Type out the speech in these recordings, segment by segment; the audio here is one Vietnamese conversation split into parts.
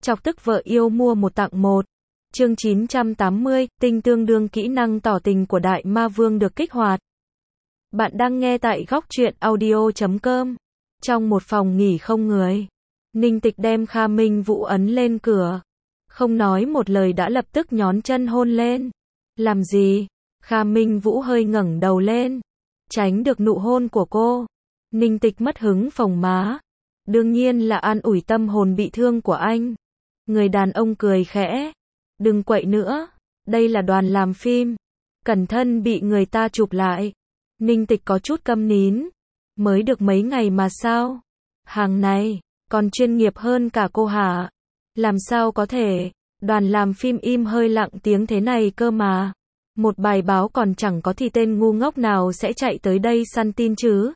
Chọc tức vợ yêu mua một tặng một. Chương 980, tinh tương đương kỹ năng tỏ tình của Đại Ma Vương được kích hoạt. Bạn đang nghe tại góc truyện audio.com. Trong một phòng nghỉ không người, Ninh Tịch đem Kha Minh Vũ ấn lên cửa. Không nói một lời đã lập tức nhón chân hôn lên. Làm gì? Kha Minh Vũ hơi ngẩng đầu lên, tránh được nụ hôn của cô. Ninh Tịch mất hứng phồng má. Đương nhiên là an ủi tâm hồn bị thương của anh. Người đàn ông cười khẽ. Đừng quậy nữa, đây là đoàn làm phim. Cẩn thận bị người ta chụp lại. Ninh Tịch có chút câm nín. Mới được mấy ngày mà sao? Hàng này, còn chuyên nghiệp hơn cả cô hả? Làm sao có thể? Đoàn làm phim im hơi lặng tiếng thế này cơ mà. Một bài báo còn chẳng có thì tên ngu ngốc nào sẽ chạy tới đây săn tin chứ.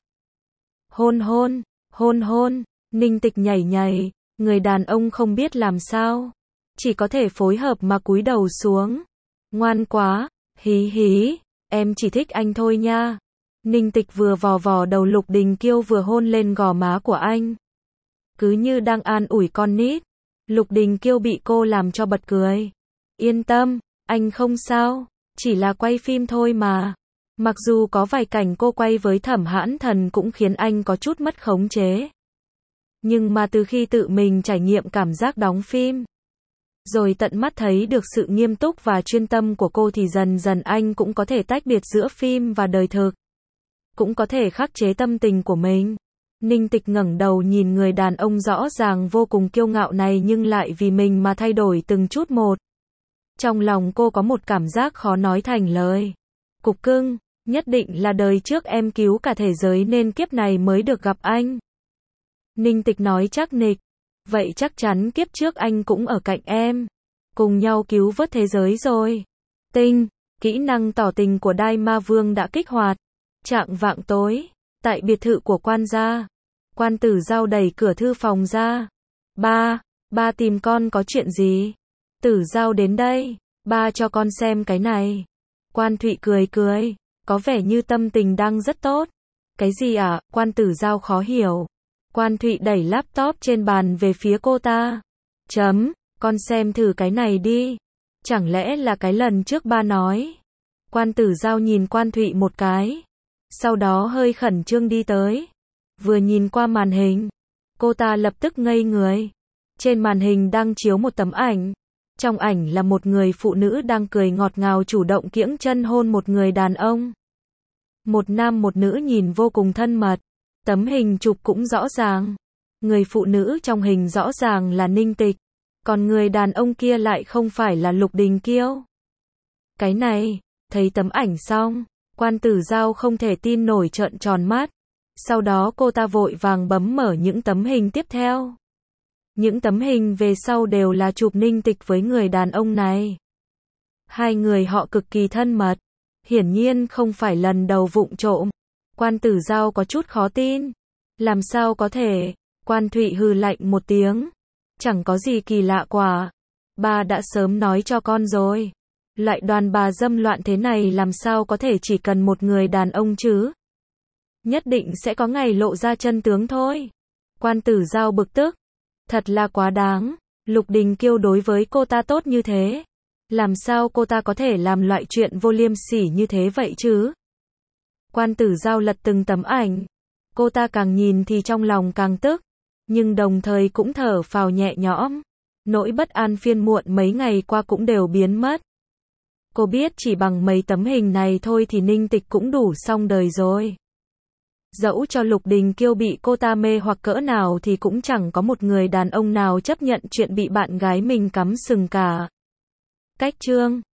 Hôn hôn, hôn hôn, Ninh Tịch nhảy nhảy, người đàn ông không biết làm sao. Chỉ có thể phối hợp mà cúi đầu xuống. Ngoan quá, hí hí, em chỉ thích anh thôi nha. Ninh Tịch vừa vò vò đầu Lục Đình Kiêu vừa hôn lên gò má của anh. Cứ như đang an ủi con nít. Lục Đình Kiêu bị cô làm cho bật cười. Yên tâm, anh không sao, chỉ là quay phim thôi mà. Mặc dù có vài cảnh cô quay với Thẩm Hãn Thần cũng khiến anh có chút mất khống chế. Nhưng mà từ khi tự mình trải nghiệm cảm giác đóng phim, rồi tận mắt thấy được sự nghiêm túc và chuyên tâm của cô thì dần dần anh cũng có thể tách biệt giữa phim và đời thực. Cũng có thể khắc chế tâm tình của mình. Ninh Tịch ngẩng đầu nhìn người đàn ông rõ ràng vô cùng kiêu ngạo này nhưng lại vì mình mà thay đổi từng chút một. Trong lòng cô có một cảm giác khó nói thành lời. Cục cưng, nhất định là đời trước em cứu cả thế giới nên kiếp này mới được gặp anh. Ninh Tịch nói chắc nịch. Vậy chắc chắn kiếp trước anh cũng ở cạnh em. Cùng nhau cứu vớt thế giới rồi. Tinh, kỹ năng tỏ tình của Đại Ma Vương đã kích hoạt. Chạng vạng tối, tại biệt thự của quan gia, Quan Tử Giao đẩy cửa thư phòng ra. Ba tìm con có chuyện gì? Tử Giao đến đây, ba cho con xem cái này. Quan Thụy cười cười, có vẻ như tâm tình đang rất tốt. Cái gì ạ? Quan Tử Giao khó hiểu. Quan Thụy đẩy laptop trên bàn về phía cô ta. Con xem thử cái này đi. Chẳng lẽ là cái lần trước ba nói? Quan Tử Giao nhìn Quan Thụy một cái. Sau đó hơi khẩn trương đi tới. Vừa nhìn qua màn hình, cô ta lập tức ngây người. Trên màn hình đang chiếu một tấm ảnh. Trong ảnh là một người phụ nữ đang cười ngọt ngào chủ động kiễng chân hôn một người đàn ông. Một nam một nữ nhìn vô cùng thân mật. Tấm hình chụp cũng rõ ràng. Người phụ nữ trong hình rõ ràng là Ninh Tịch. Còn người đàn ông kia lại không phải là Lục Đình Kiêu. Cái này, thấy tấm ảnh xong, Quan Tử Giao không thể tin nổi trợn tròn mắt. Sau đó cô ta vội vàng bấm mở những tấm hình tiếp theo. Những tấm hình về sau đều là chụp Ninh Tịch với người đàn ông này. Hai người họ cực kỳ thân mật. Hiển nhiên không phải lần đầu vụng trộm. Quan Tử Giao có chút khó tin. Làm sao có thể? Quan Thụy hừ lạnh một tiếng. Chẳng có gì kỳ lạ quả. Ba đã sớm nói cho con rồi. Loại đoàn bà dâm loạn thế này làm sao có thể chỉ cần một người đàn ông chứ? Nhất định sẽ có ngày lộ ra chân tướng thôi. Quan Tử Giao bực tức. Thật là quá đáng. Lục Đình Kiêu đối với cô ta tốt như thế. Làm sao cô ta có thể làm loại chuyện vô liêm sỉ như thế vậy chứ? Quan Tử Giao lật từng tấm ảnh. Cô ta càng nhìn thì trong lòng càng tức. Nhưng đồng thời cũng thở phào nhẹ nhõm. Nỗi bất an phiền muộn mấy ngày qua cũng đều biến mất. Cô biết chỉ bằng mấy tấm hình này thôi thì Ninh Tịch cũng đủ xong đời rồi. Dẫu cho Lục Đình Kiêu bị cô ta mê hoặc cỡ nào thì cũng chẳng có một người đàn ông nào chấp nhận chuyện bị bạn gái mình cắm sừng cả. Cách chương